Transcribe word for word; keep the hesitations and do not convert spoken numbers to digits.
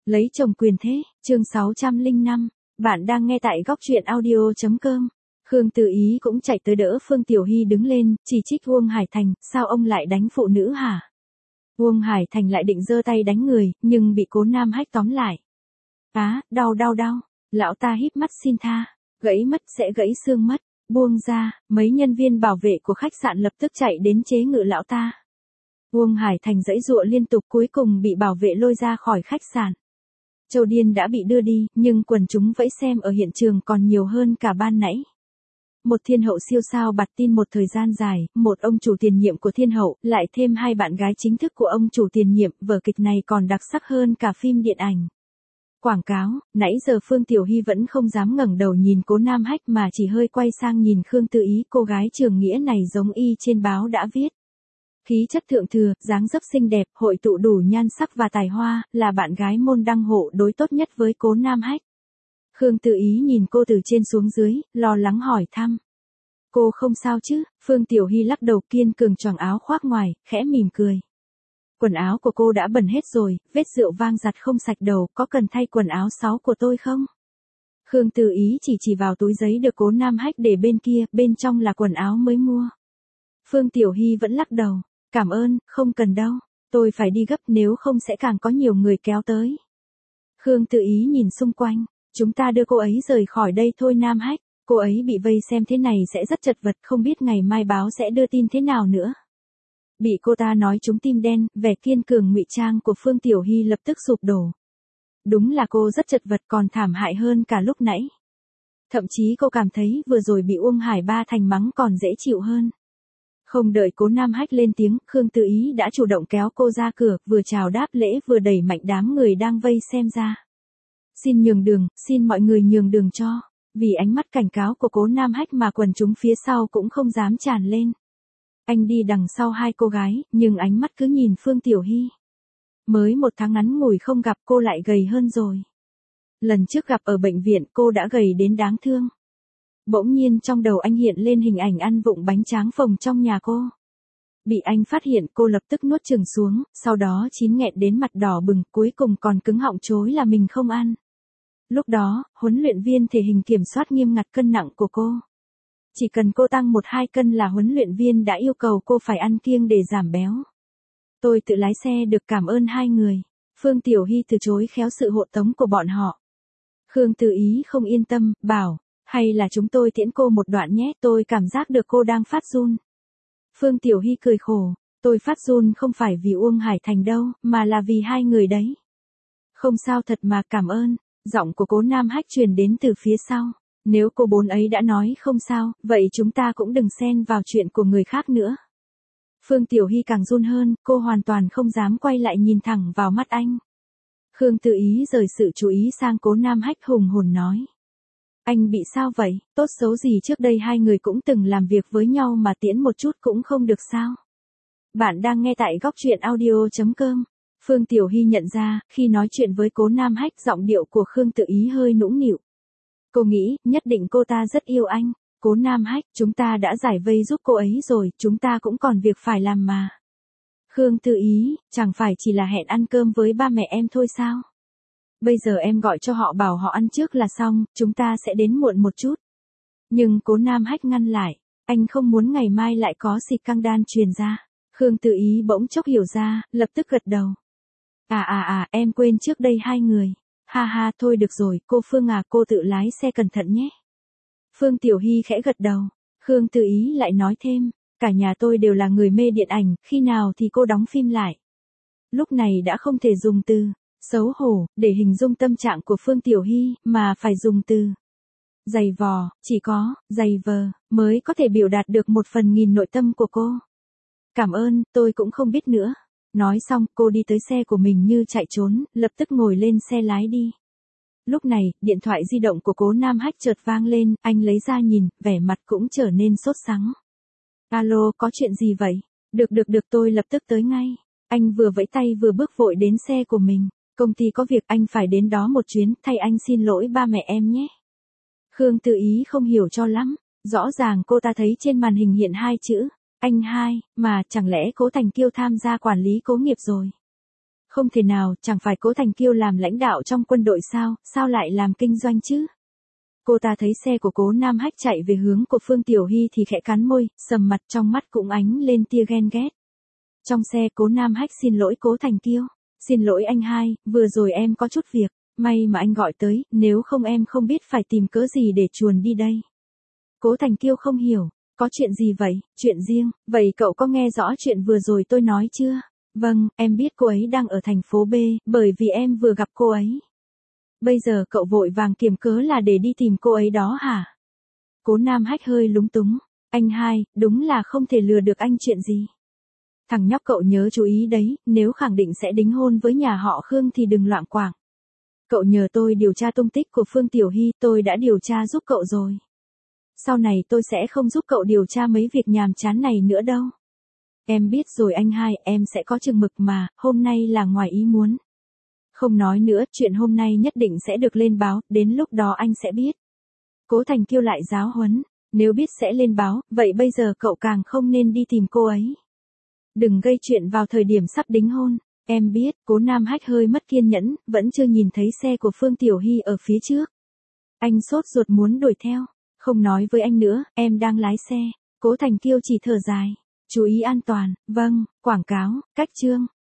Lấy chồng quyền thế, chương sáu trăm lẻ năm, bạn đang nghe tại góc truyện audio.com. Khương Từ Ý cũng chạy tới đỡ Phương Tiểu Hy đứng lên, chỉ trích Uông Hải Thành, sao ông lại đánh phụ nữ hả? Uông Hải Thành lại định giơ tay đánh người, nhưng bị Cố Nam Hách tóm lại. Á, đau đau đau, lão ta híp mắt xin tha, gãy mất sẽ gãy xương mất, buông ra, mấy nhân viên bảo vệ của khách sạn lập tức chạy đến chế ngự lão ta. Uông Hải Thành giãy giụa liên tục cuối cùng bị bảo vệ lôi ra khỏi khách sạn. Châu Điên đã bị đưa đi, nhưng quần chúng vẫy xem ở hiện trường còn nhiều hơn cả ban nãy. Một thiên hậu siêu sao bạt tin một thời gian dài, một ông chủ tiền nhiệm của thiên hậu, lại thêm hai bạn gái chính thức của ông chủ tiền nhiệm, vở kịch này còn đặc sắc hơn cả phim điện ảnh. Quảng cáo, nãy giờ Phương Tiểu Hy vẫn không dám ngẩng đầu nhìn Cố Nam Hách mà chỉ hơi quay sang nhìn Khương Từ Ý, cô gái trưởng nghĩa này giống y trên báo đã viết. Khí chất thượng thừa, dáng dấp xinh đẹp, hội tụ đủ nhan sắc và tài hoa, là bạn gái môn đăng hộ đối tốt nhất với Cố Nam Hách. Khương Từ Ý nhìn cô từ trên xuống dưới, lo lắng hỏi thăm. Cô không sao chứ? Phương Tiểu Hy lắc đầu kiên cường choàng áo khoác ngoài, khẽ mỉm cười. Quần áo của cô đã bẩn hết rồi, vết rượu vang giặt không sạch đầu, có cần thay quần áo sáu của tôi không? Khương Từ Ý chỉ chỉ vào túi giấy được Cố Nam Hách để bên kia, bên trong là quần áo mới mua. Phương Tiểu Hy vẫn lắc đầu. Cảm ơn, không cần đâu. Tôi phải đi gấp nếu không sẽ càng có nhiều người kéo tới. Khương Từ Ý nhìn xung quanh. Chúng ta đưa cô ấy rời khỏi đây thôi Nam Hách. Cô ấy bị vây xem thế này sẽ rất chật vật, không biết ngày mai báo sẽ đưa tin thế nào nữa. Bị cô ta nói trúng tim đen, vẻ kiên cường ngụy trang của Phương Tiểu Hy lập tức sụp đổ. Đúng là cô rất chật vật còn thảm hại hơn cả lúc nãy. Thậm chí cô cảm thấy vừa rồi bị Uông Hải Ba Thành mắng còn dễ chịu hơn. Không đợi Cố Nam Hách lên tiếng, Khương Từ Ý đã chủ động kéo cô ra cửa, vừa chào đáp lễ vừa đẩy mạnh đám người đang vây xem ra. Xin nhường đường, xin mọi người nhường đường cho. Vì ánh mắt cảnh cáo của Cố Nam Hách mà quần chúng phía sau cũng không dám tràn lên. Anh đi đằng sau hai cô gái, nhưng ánh mắt cứ nhìn Phương Tiểu Hy. Mới một tháng ngắn ngủi không gặp cô lại gầy hơn rồi. Lần trước gặp ở bệnh viện cô đã gầy đến đáng thương. Bỗng nhiên trong đầu anh hiện lên hình ảnh ăn vụng bánh tráng phồng trong nhà cô. Bị anh phát hiện cô lập tức nuốt chừng xuống, sau đó chín nghẹn đến mặt đỏ bừng, cuối cùng còn cứng họng chối là mình không ăn. Lúc đó, huấn luyện viên thể hình kiểm soát nghiêm ngặt cân nặng của cô. Chỉ cần cô tăng một hai cân là huấn luyện viên đã yêu cầu cô phải ăn kiêng để giảm béo. Tôi tự lái xe được cảm ơn hai người. Phương Tiểu Hy từ chối khéo sự hộ tống của bọn họ. Khương Từ Ý không yên tâm, bảo. Hay là chúng tôi tiễn cô một đoạn nhé, tôi cảm giác được cô đang phát run. Phương Tiểu Hy cười khổ, tôi phát run không phải vì Uông Hải Thành đâu, mà là vì hai người đấy. Không sao thật mà, cảm ơn. Giọng của Cố Nam Hách truyền đến từ phía sau. Nếu cô bốn ấy đã nói không sao, vậy chúng ta cũng đừng xen vào chuyện của người khác nữa. Phương Tiểu Hy càng run hơn, cô hoàn toàn không dám quay lại nhìn thẳng vào mắt anh. Khương Từ Ý rời sự chú ý sang Cố Nam Hách hùng hồn nói. Anh bị sao vậy, tốt xấu gì trước đây hai người cũng từng làm việc với nhau mà tiễn một chút cũng không được sao. Bạn đang nghe tại góc truyện audio.com. Phương Tiểu Hy nhận ra, khi nói chuyện với Cố Nam Hách giọng điệu của Khương Từ Ý hơi nũng nịu. Cô nghĩ, nhất định cô ta rất yêu anh. Cố Nam Hách, chúng ta đã giải vây giúp cô ấy rồi, chúng ta cũng còn việc phải làm mà. Khương Từ Ý, chẳng phải chỉ là hẹn ăn cơm với ba mẹ em thôi sao? Bây giờ em gọi cho họ bảo họ ăn trước là xong, chúng ta sẽ đến muộn một chút. Nhưng Cố Nam Hách ngăn lại, anh không muốn ngày mai lại có xịt căng đan truyền ra. Khương Từ Ý bỗng chốc hiểu ra, lập tức gật đầu. À à à, em quên trước đây hai người. Ha ha, thôi được rồi, cô Phương à, cô tự lái xe cẩn thận nhé. Phương Tiểu Hy khẽ gật đầu. Khương Từ Ý lại nói thêm, cả nhà tôi đều là người mê điện ảnh, khi nào thì cô đóng phim lại. Lúc này đã không thể dùng từ xấu hổ để hình dung tâm trạng của Phương Tiểu Hy, mà phải dùng từ dày vò, chỉ có dày vờ mới có thể biểu đạt được một phần nghìn nội tâm của cô. Cảm ơn, tôi cũng không biết nữa. Nói xong, cô đi tới xe của mình như chạy trốn, lập tức ngồi lên xe lái đi. Lúc này, điện thoại di động của Cố Nam Hách chợt vang lên, anh lấy ra nhìn, vẻ mặt cũng trở nên sốt sắng. Alo, có chuyện gì vậy? Được được được, tôi lập tức tới ngay. Anh vừa vẫy tay vừa bước vội đến xe của mình. Công ty có việc, anh phải đến đó một chuyến, thay anh xin lỗi ba mẹ em nhé. Khương Từ Ý không hiểu cho lắm, rõ ràng cô ta thấy trên màn hình hiện hai chữ, anh hai, mà chẳng lẽ Cố Thành Kiêu tham gia quản lý Cố Nghiệp rồi. Không thể nào, chẳng phải Cố Thành Kiêu làm lãnh đạo trong quân đội sao, sao lại làm kinh doanh chứ? Cô ta thấy xe của Cố Nam Hách chạy về hướng của Phương Tiểu Hy thì khẽ cắn môi, sầm mặt, trong mắt cũng ánh lên tia ghen ghét. Trong xe Cố Nam Hách xin lỗi Cố Thành Kiêu. Xin lỗi anh hai, vừa rồi em có chút việc, may mà anh gọi tới, nếu không em không biết phải tìm cớ gì để chuồn đi đây. Cố Thành Kiêu không hiểu, có chuyện gì vậy, chuyện riêng, vậy cậu có nghe rõ chuyện vừa rồi tôi nói chưa? Vâng, em biết cô ấy đang ở thành phố B, bởi vì em vừa gặp cô ấy. Bây giờ cậu vội vàng kiếm cớ là để đi tìm cô ấy đó hả? Cố Nam Hách hơi lúng túng, anh hai, đúng là không thể lừa được anh chuyện gì. Thằng nhóc cậu nhớ chú ý đấy, nếu khẳng định sẽ đính hôn với nhà họ Khương thì đừng loạn quảng. Cậu nhờ tôi điều tra tung tích của Phương Tiểu Hy, tôi đã điều tra giúp cậu rồi. Sau này tôi sẽ không giúp cậu điều tra mấy việc nhàm chán này nữa đâu. Em biết rồi anh hai, em sẽ có chừng mực mà, hôm nay là ngoài ý muốn. Không nói nữa, chuyện hôm nay nhất định sẽ được lên báo, đến lúc đó anh sẽ biết. Cố Thành Kiêu lại giáo huấn, nếu biết sẽ lên báo, vậy bây giờ cậu càng không nên đi tìm cô ấy. Đừng gây chuyện vào thời điểm sắp đính hôn. Em biết, Cố Nam Hách hơi mất kiên nhẫn, vẫn chưa nhìn thấy xe của Phương Tiểu Hy ở phía trước. Anh sốt ruột muốn đuổi theo. Không nói với anh nữa, em đang lái xe. Cố Thành Kiêu chỉ thở dài. Chú ý an toàn, vâng, quảng cáo, cách chương.